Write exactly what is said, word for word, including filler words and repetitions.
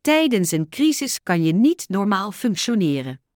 Tijdens een crisis kan je niet normaal functioneren.